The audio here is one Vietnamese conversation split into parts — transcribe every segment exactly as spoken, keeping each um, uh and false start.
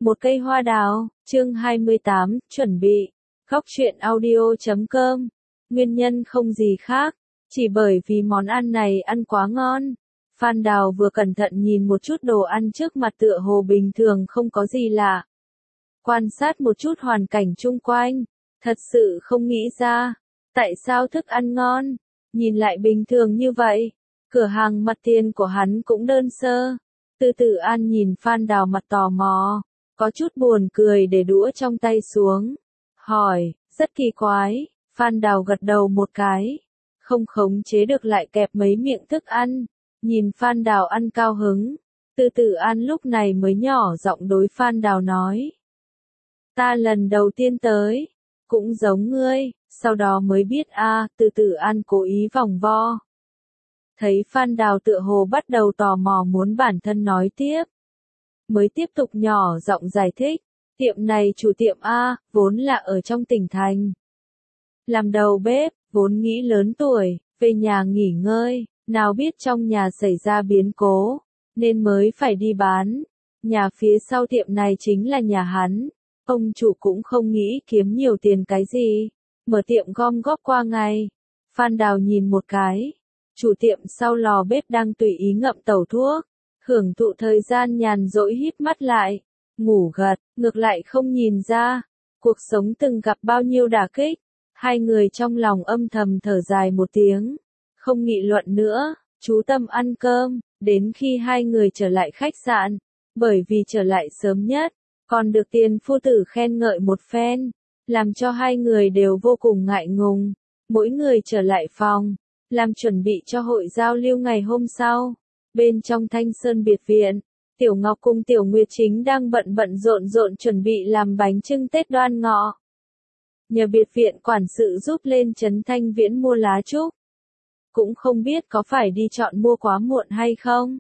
Một cây hoa đào, chương hai mươi tám, chuẩn bị. Góc truyện audio chấm com. Nguyên nhân không gì khác, chỉ bởi vì món ăn này ăn quá ngon. Phan Đào vừa cẩn thận nhìn một chút đồ ăn trước mặt tựa hồ bình thường không có gì lạ. Quan sát một chút hoàn cảnh chung quanh, thật sự không nghĩ ra, tại sao thức ăn ngon, nhìn lại bình thường như vậy. Cửa hàng mặt tiền của hắn cũng đơn sơ. Từ từ An nhìn Phan Đào mặt tò mò, có chút buồn cười để đũa trong tay xuống. Hỏi, rất kỳ quái, Phan Đào gật đầu một cái, không khống chế được lại kẹp mấy miệng thức ăn, nhìn Phan Đào ăn cao hứng. Từ từ An lúc này mới nhỏ giọng đối Phan Đào nói. Ta lần đầu tiên tới, cũng giống ngươi, sau đó mới biết a. À, từ từ An cố ý vòng vo. Thấy Phan Đào tựa hồ bắt đầu tò mò muốn bản thân nói tiếp. Mới tiếp tục nhỏ giọng giải thích, tiệm này chủ tiệm A, vốn là ở trong tỉnh thành. Làm đầu bếp, vốn nghĩ lớn tuổi, về nhà nghỉ ngơi, nào biết trong nhà xảy ra biến cố, nên mới phải đi bán. Nhà phía sau tiệm này chính là nhà hắn, ông chủ cũng không nghĩ kiếm nhiều tiền cái gì, mở tiệm gom góp qua ngày. Phan Đào nhìn một cái, chủ tiệm sau lò bếp đang tùy ý ngậm tẩu thuốc, hưởng thụ thời gian nhàn rỗi híp mắt lại, ngủ gật, ngược lại không nhìn ra, cuộc sống từng gặp bao nhiêu đả kích. Hai người trong lòng âm thầm thở dài một tiếng, không nghị luận nữa, chú tâm ăn cơm, đến khi hai người trở lại khách sạn, bởi vì trở lại sớm nhất, còn được tiền phu tử khen ngợi một phen, làm cho hai người đều vô cùng ngại ngùng. Mỗi người trở lại phòng, làm chuẩn bị cho hội giao lưu ngày hôm sau. Bên trong Thanh Sơn biệt viện, Tiểu Ngọc cùng Tiểu Nguyệt chính đang bận bận rộn rộn chuẩn bị làm bánh chưng Tết Đoan Ngọ. Nhờ biệt viện quản sự giúp lên trấn Thanh Viễn mua lá trúc. Cũng không biết có phải đi chọn mua quá muộn hay không.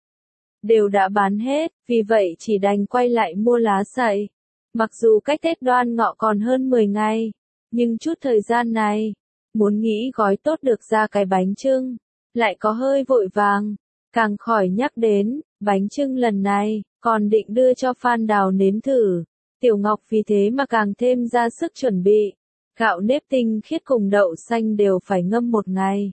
Đều đã bán hết, vì vậy chỉ đành quay lại mua lá sậy. Mặc dù cách Tết Đoan Ngọ còn hơn mười ngày, nhưng chút thời gian này, muốn nghĩ gói tốt được ra cái bánh chưng, lại có hơi vội vàng. Càng khỏi nhắc đến, bánh chưng lần này, còn định đưa cho Phan Đào nếm thử. Tiểu Ngọc vì thế mà càng thêm ra sức chuẩn bị. Gạo nếp tinh khiết cùng đậu xanh đều phải ngâm một ngày.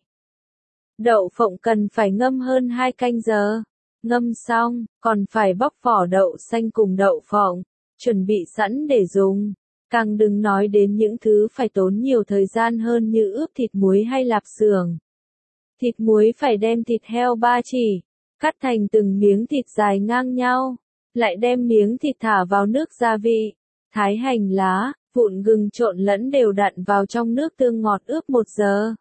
Đậu phộng cần phải ngâm hơn hai canh giờ. Ngâm xong, còn phải bóc vỏ đậu xanh cùng đậu phộng, chuẩn bị sẵn để dùng. Càng đừng nói đến những thứ phải tốn nhiều thời gian hơn như ướp thịt muối hay lạp xưởng. Thịt muối phải đem thịt heo ba chỉ, cắt thành từng miếng thịt dài ngang nhau, lại đem miếng thịt thả vào nước gia vị, thái hành lá, vụn gừng trộn lẫn đều đặn vào trong nước tương ngọt ướp một giờ.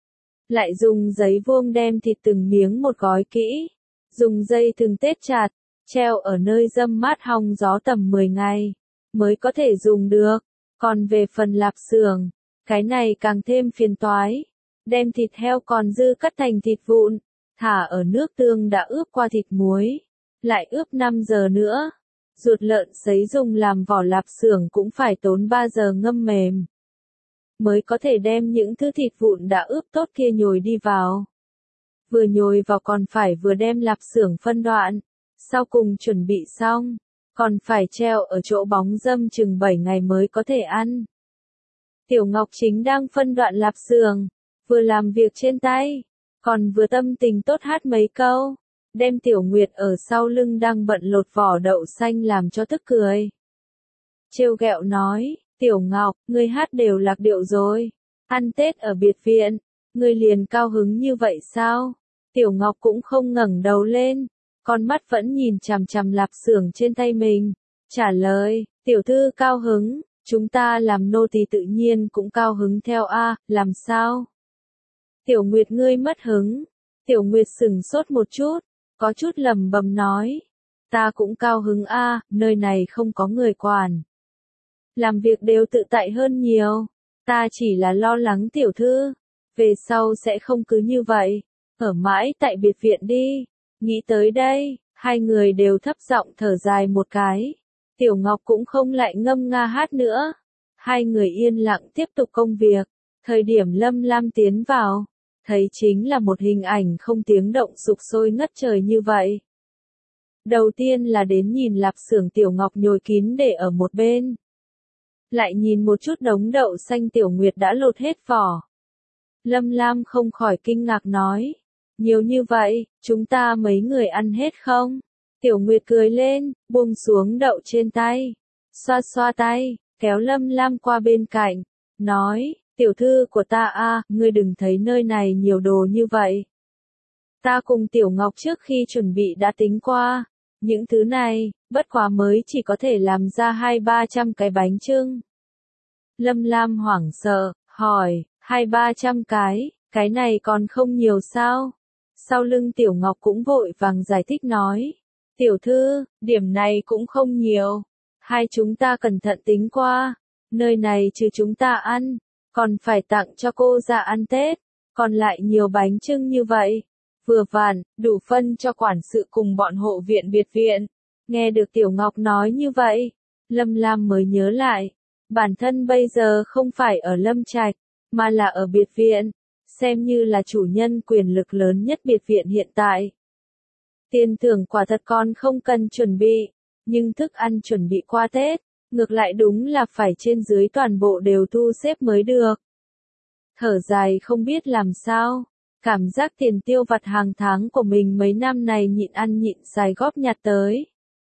Lại dùng giấy vuông đem thịt từng miếng một gói kỹ, dùng dây thừng tết chặt, treo ở nơi râm mát hong gió tầm mười ngày, mới có thể dùng được. Còn về phần lạp xưởng, cái này càng thêm phiền toái. Đem thịt heo còn dư cắt thành thịt vụn, thả ở nước tương đã ướp qua thịt muối, lại ướp năm giờ nữa. Ruột lợn sấy dùng làm vỏ lạp xưởng cũng phải tốn ba giờ ngâm mềm, mới có thể đem những thứ thịt vụn đã ướp tốt kia nhồi đi vào. Vừa nhồi vào còn phải vừa đem lạp xưởng phân đoạn, sau cùng chuẩn bị xong, còn phải treo ở chỗ bóng râm chừng bảy ngày mới có thể ăn. Tiểu Ngọc chính đang phân đoạn lạp xưởng, vừa làm việc trên tay, còn vừa tâm tình tốt hát mấy câu, đem Tiểu Nguyệt ở sau lưng đang bận lột vỏ đậu xanh làm cho tức cười. Trêu ghẹo nói, Tiểu Ngọc, ngươi hát đều lạc điệu rồi, ăn Tết ở biệt viện, ngươi liền cao hứng như vậy sao? Tiểu Ngọc cũng không ngẩng đầu lên, con mắt vẫn nhìn chằm chằm lạp xưởng trên tay mình, trả lời, tiểu thư cao hứng, chúng ta làm nô tỳ tự nhiên cũng cao hứng theo a, làm sao? Tiểu Nguyệt ngươi mất hứng. Tiểu Nguyệt sững sốt một chút, có chút lẩm bẩm nói, ta cũng cao hứng a, nơi này không có người quản. Làm việc đều tự tại hơn nhiều, ta chỉ là lo lắng tiểu thư, về sau sẽ không cứ như vậy, ở mãi tại biệt viện đi. Nghĩ tới đây, hai người đều thấp giọng thở dài một cái. Tiểu Ngọc cũng không lại ngâm nga hát nữa. Hai người yên lặng tiếp tục công việc. Thời điểm Lâm Lam tiến vào, thấy chính là một hình ảnh không tiếng động sục sôi ngất trời như vậy. Đầu tiên là đến nhìn lạp xưởng Tiểu Ngọc nhồi kín để ở một bên. Lại nhìn một chút đống đậu xanh Tiểu Nguyệt đã lột hết vỏ. Lâm Lam không khỏi kinh ngạc nói. Nhiều như vậy, chúng ta mấy người ăn hết không? Tiểu Nguyệt cười lên, buông xuống đậu trên tay. Xoa xoa tay, kéo Lâm Lam qua bên cạnh. Nói, tiểu thư của ta a, ngươi đừng thấy nơi này nhiều đồ như vậy. Ta cùng Tiểu Ngọc trước khi chuẩn bị đã tính qua. Những thứ này, bất quá mới chỉ có thể làm ra hai ba trăm cái bánh chưng. Lâm Lam hoảng sợ, hỏi, hai ba trăm cái, cái này còn không nhiều sao? Sau lưng Tiểu Ngọc cũng vội vàng giải thích nói. Tiểu thư, điểm này cũng không nhiều. Hai chúng ta cẩn thận tính qua. Nơi này trừ chúng ta ăn, còn phải tặng cho cô ra ăn Tết. Còn lại nhiều bánh chưng như vậy. Vừa vặn, đủ phân cho quản sự cùng bọn hộ viện biệt viện. Nghe được Tiểu Ngọc nói như vậy, Lâm Lam mới nhớ lại. Bản thân bây giờ không phải ở Lâm Trạch, mà là ở biệt viện. Xem như là chủ nhân quyền lực lớn nhất biệt viện hiện tại. Tiền thưởng quả thật còn không cần chuẩn bị, nhưng thức ăn chuẩn bị qua Tết, ngược lại đúng là phải trên dưới toàn bộ đều thu xếp mới được. Thở dài không biết làm sao, cảm giác tiền tiêu vặt hàng tháng của mình mấy năm này nhịn ăn nhịn xài góp nhặt tới.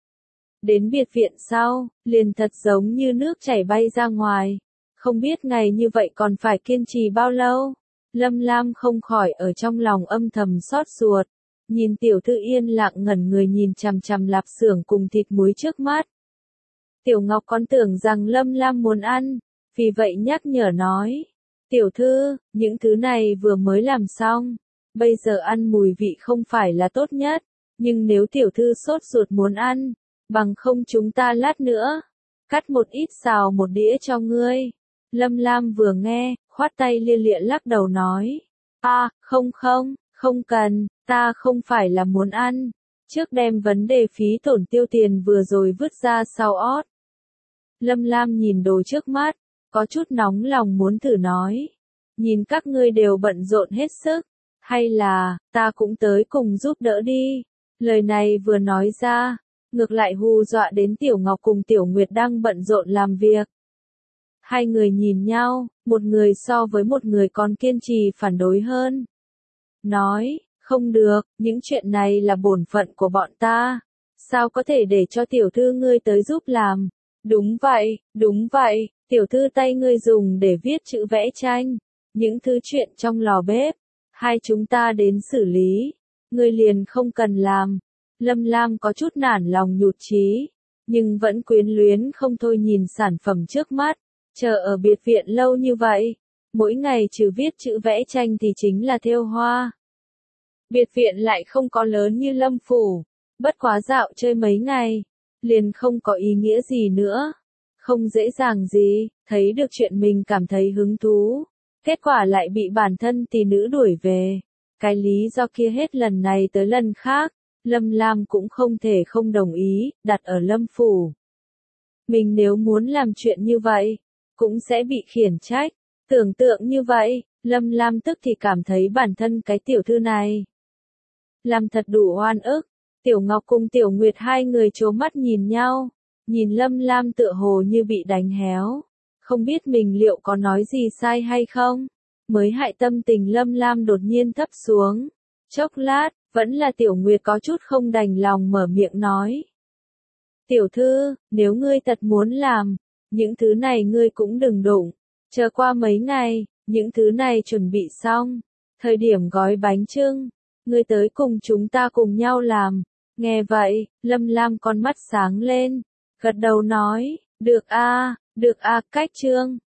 Đến biệt viện sau, liền thật giống như nước chảy bay ra ngoài, không biết ngày như vậy còn phải kiên trì bao lâu. Lâm Lam không khỏi ở trong lòng âm thầm xót ruột, nhìn tiểu thư yên lặng ngẩn người nhìn chằm chằm lạp xưởng cùng thịt muối trước mắt. Tiểu Ngọc còn tưởng rằng Lâm Lam muốn ăn, vì vậy nhắc nhở nói, tiểu thư, những thứ này vừa mới làm xong, bây giờ ăn mùi vị không phải là tốt nhất, nhưng nếu tiểu thư sốt ruột muốn ăn, bằng không chúng ta lát nữa, cắt một ít xào một đĩa cho ngươi. Lâm Lam vừa nghe, khoát tay lia lịa lắc đầu nói, a, à, không không, không cần, ta không phải là muốn ăn, trước đem vấn đề phí tổn tiêu tiền vừa rồi vứt ra sau ót. Lâm Lam nhìn đồ trước mắt, có chút nóng lòng muốn thử nói, nhìn các ngươi đều bận rộn hết sức, hay là, ta cũng tới cùng giúp đỡ đi. Lời này vừa nói ra, ngược lại hù dọa đến Tiểu Ngọc cùng Tiểu Nguyệt đang bận rộn làm việc. Hai người nhìn nhau, một người so với một người còn kiên trì phản đối hơn. Nói, không được, những chuyện này là bổn phận của bọn ta. Sao có thể để cho tiểu thư ngươi tới giúp làm? Đúng vậy, đúng vậy, tiểu thư tay ngươi dùng để viết chữ vẽ tranh. Những thứ chuyện trong lò bếp, hai chúng ta đến xử lý. Ngươi liền không cần làm. Lâm Lam có chút nản lòng nhụt chí, nhưng vẫn quyến luyến không thôi nhìn sản phẩm trước mắt. Chờ ở biệt viện lâu như vậy, mỗi ngày trừ viết chữ vẽ tranh thì chính là thêu hoa. Biệt viện lại không có lớn như Lâm phủ, bất quá dạo chơi mấy ngày, liền không có ý nghĩa gì nữa. Không dễ dàng gì, thấy được chuyện mình cảm thấy hứng thú, kết quả lại bị bản thân tỷ nữ đuổi về. Cái lý do kia hết lần này tới lần khác, Lâm Lam cũng không thể không đồng ý, đặt ở Lâm phủ. Mình nếu muốn làm chuyện như vậy, cũng sẽ bị khiển trách. Tưởng tượng như vậy, Lâm Lam tức thì cảm thấy bản thân cái tiểu thư này làm thật đủ oan ức. Tiểu Ngọc cùng Tiểu Nguyệt hai người trố mắt nhìn nhau, nhìn Lâm Lam tựa hồ như bị đánh héo, không biết mình liệu có nói gì sai hay không. Mới hại tâm tình Lâm Lam đột nhiên thấp xuống. Chốc lát, vẫn là Tiểu Nguyệt có chút không đành lòng mở miệng nói. Tiểu thư, nếu ngươi thật muốn làm, những thứ này ngươi cũng đừng đụng, chờ qua mấy ngày, những thứ này chuẩn bị xong, thời điểm gói bánh chưng, ngươi tới cùng chúng ta cùng nhau làm. Nghe vậy, Lâm Lam con mắt sáng lên, gật đầu nói, được a, được a, cách trương.